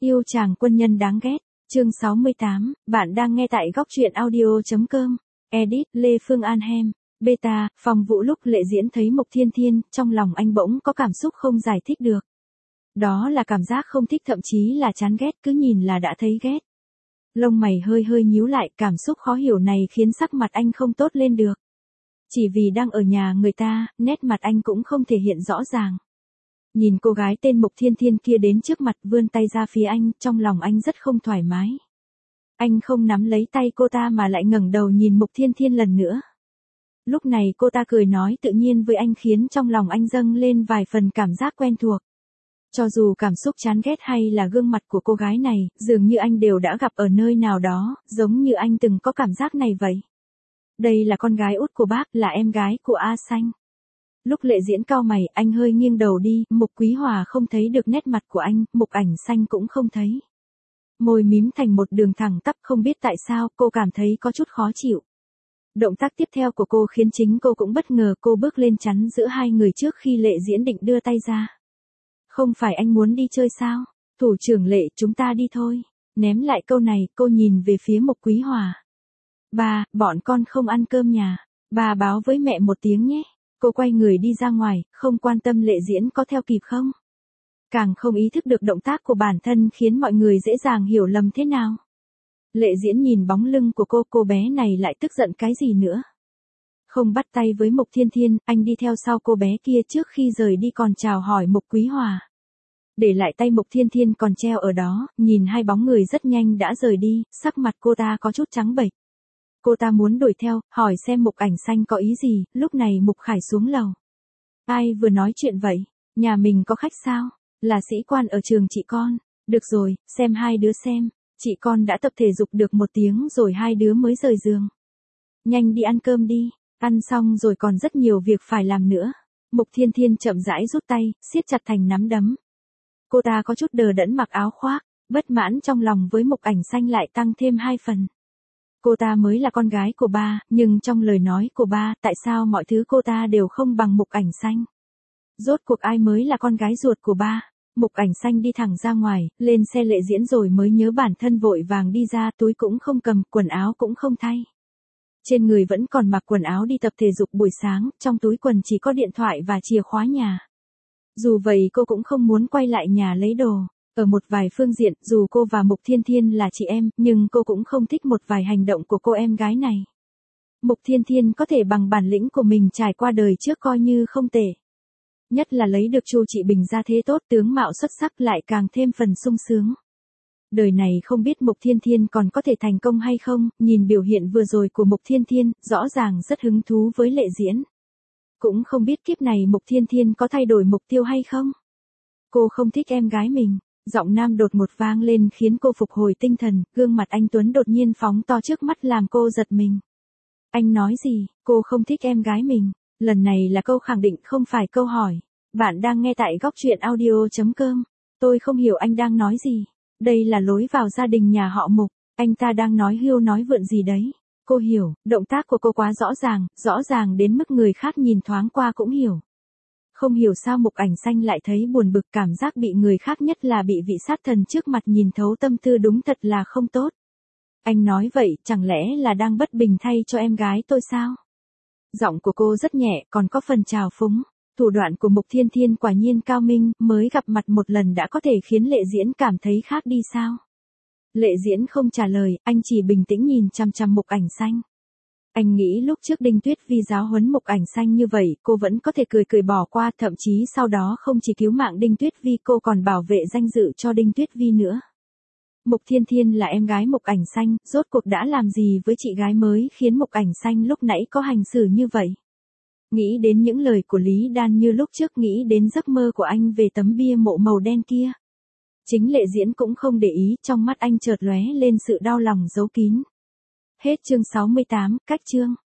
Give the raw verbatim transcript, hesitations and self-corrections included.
Yêu chàng quân nhân đáng ghét, chương sáu mươi tám, bạn đang nghe tại góc truyện audio.com, edit, Lê Phương An Hem, beta, phòng Vũ lúc Lệ Diễn thấy Mộc Thiên Thiên, trong lòng anh bỗng có cảm xúc không giải thích được. Đó là cảm giác không thích thậm chí là chán ghét, cứ nhìn là đã thấy ghét. Lông mày hơi hơi nhíu lại, cảm xúc khó hiểu này khiến sắc mặt anh không tốt lên được. Chỉ vì đang ở nhà người ta, nét mặt anh cũng không thể hiện rõ ràng. Nhìn cô gái tên Mộc Thiên Thiên kia đến trước mặt vươn tay ra phía anh, trong lòng anh rất không thoải mái. Anh không nắm lấy tay cô ta mà lại ngẩng đầu nhìn Mộc Thiên Thiên lần nữa. Lúc này cô ta cười nói tự nhiên với anh khiến trong lòng anh dâng lên vài phần cảm giác quen thuộc. Cho dù cảm xúc chán ghét hay là gương mặt của cô gái này, dường như anh đều đã gặp ở nơi nào đó, giống như anh từng có cảm giác này vậy. Đây là con gái út của bác, là em gái của A Xanh. Lúc Lệ Diễn cau mày, anh hơi nghiêng đầu đi, Mục Quý Hòa không thấy được nét mặt của anh, Mục Ảnh Xanh cũng không thấy. Môi mím thành một đường thẳng tắp, không biết tại sao, cô cảm thấy có chút khó chịu. Động tác tiếp theo của cô khiến chính cô cũng bất ngờ, cô bước lên chắn giữa hai người trước khi Lệ Diễn định đưa tay ra. Không phải anh muốn đi chơi sao? Thủ trưởng Lệ, chúng ta đi thôi. Ném lại câu này, cô nhìn về phía Mục Quý Hòa. Ba, bọn con không ăn cơm nhà. Bà báo với mẹ một tiếng nhé. Cô quay người đi ra ngoài, không quan tâm Lệ Diễn có theo kịp không. Càng không ý thức được động tác của bản thân khiến mọi người dễ dàng hiểu lầm thế nào. Lệ Diễn nhìn bóng lưng của cô, cô bé này lại tức giận cái gì nữa. Không bắt tay với Mộc Thiên Thiên, anh đi theo sau cô bé kia trước khi rời đi còn chào hỏi Mục Quý Hòa. Để lại tay Mộc Thiên Thiên còn treo ở đó, nhìn hai bóng người rất nhanh đã rời đi, sắc mặt cô ta có chút trắng bệch. Cô ta muốn đuổi theo, hỏi xem Mục Ảnh Xanh có ý gì, lúc này Mục Khải xuống lầu. Ai vừa nói chuyện vậy? Nhà mình có khách sao? Là sĩ quan ở trường chị con. Được rồi, xem hai đứa xem. Chị con đã tập thể dục được một tiếng rồi hai đứa mới rời giường. Nhanh đi ăn cơm đi, ăn xong rồi còn rất nhiều việc phải làm nữa. Mục Thiên Thiên chậm rãi rút tay, siết chặt thành nắm đấm. Cô ta có chút đờ đẫn mặc áo khoác, bất mãn trong lòng với Mục Ảnh Xanh lại tăng thêm hai phần. Cô ta mới là con gái của ba, nhưng trong lời nói của ba, tại sao mọi thứ cô ta đều không bằng Mục Ảnh Xanh? Rốt cuộc ai mới là con gái ruột của ba? Mục Ảnh Xanh đi thẳng ra ngoài, lên xe Lệ Diễn rồi mới nhớ bản thân vội vàng đi ra, túi cũng không cầm, quần áo cũng không thay. Trên người vẫn còn mặc quần áo đi tập thể dục buổi sáng, trong túi quần chỉ có điện thoại và chìa khóa nhà. Dù vậy cô cũng không muốn quay lại nhà lấy đồ. Ở một vài phương diện, dù cô và Mục Thiên Thiên là chị em, nhưng cô cũng không thích một vài hành động của cô em gái này. Mục Thiên Thiên có thể bằng bản lĩnh của mình trải qua đời trước coi như không tệ. Nhất là lấy được Chu Trị Bình ra thế tốt, tướng mạo xuất sắc lại càng thêm phần sung sướng. Đời này không biết Mục Thiên Thiên còn có thể thành công hay không, nhìn biểu hiện vừa rồi của Mục Thiên Thiên, rõ ràng rất hứng thú với Lệ Diễn. Cũng không biết kiếp này Mục Thiên Thiên có thay đổi mục tiêu hay không. Cô không thích em gái mình. Giọng nam đột ngột vang lên khiến cô phục hồi tinh thần, gương mặt anh Tuấn đột nhiên phóng to trước mắt làm cô giật mình. Anh nói gì, cô không thích em gái mình? Lần này là câu khẳng định không phải câu hỏi. Bạn đang nghe tại góc truyện audio.com. Tôi không hiểu anh đang nói gì. Đây là lối vào gia đình nhà họ Mục. Anh ta đang nói hưu nói vượn gì đấy. Cô hiểu, động tác của cô quá rõ ràng, rõ ràng đến mức người khác nhìn thoáng qua cũng hiểu. Không hiểu sao Mục Ảnh Xanh lại thấy buồn bực, cảm giác bị người khác nhất là bị vị sát thần trước mặt nhìn thấu tâm tư đúng thật là không tốt. Anh nói vậy, chẳng lẽ là đang bất bình thay cho em gái tôi sao? Giọng của cô rất nhẹ, còn có phần trào phúng. Thủ đoạn của Mục Thiên Thiên quả nhiên cao minh, mới gặp mặt một lần đã có thể khiến Lệ Diễn cảm thấy khác đi sao? Lệ Diễn không trả lời, anh chỉ bình tĩnh nhìn chằm chằm Mục Ảnh Xanh. Anh nghĩ lúc trước Đinh Tuyết Vi giáo huấn Mục Ảnh Xanh như vậy, cô vẫn có thể cười cười bỏ qua, thậm chí sau đó không chỉ cứu mạng Đinh Tuyết Vi, cô còn bảo vệ danh dự cho Đinh Tuyết Vi nữa. Mục Thiên Thiên là em gái Mục Ảnh Xanh, rốt cuộc đã làm gì với chị gái mới khiến Mục Ảnh Xanh lúc nãy có hành xử như vậy? Nghĩ đến những lời của Lý Đan như lúc trước, nghĩ đến giấc mơ của anh về tấm bia mộ màu đen kia. Chính Lệ Diễn cũng không để ý, trong mắt anh chợt lóe lên sự đau lòng giấu kín. Hết chương sáu mươi tám, cách chương.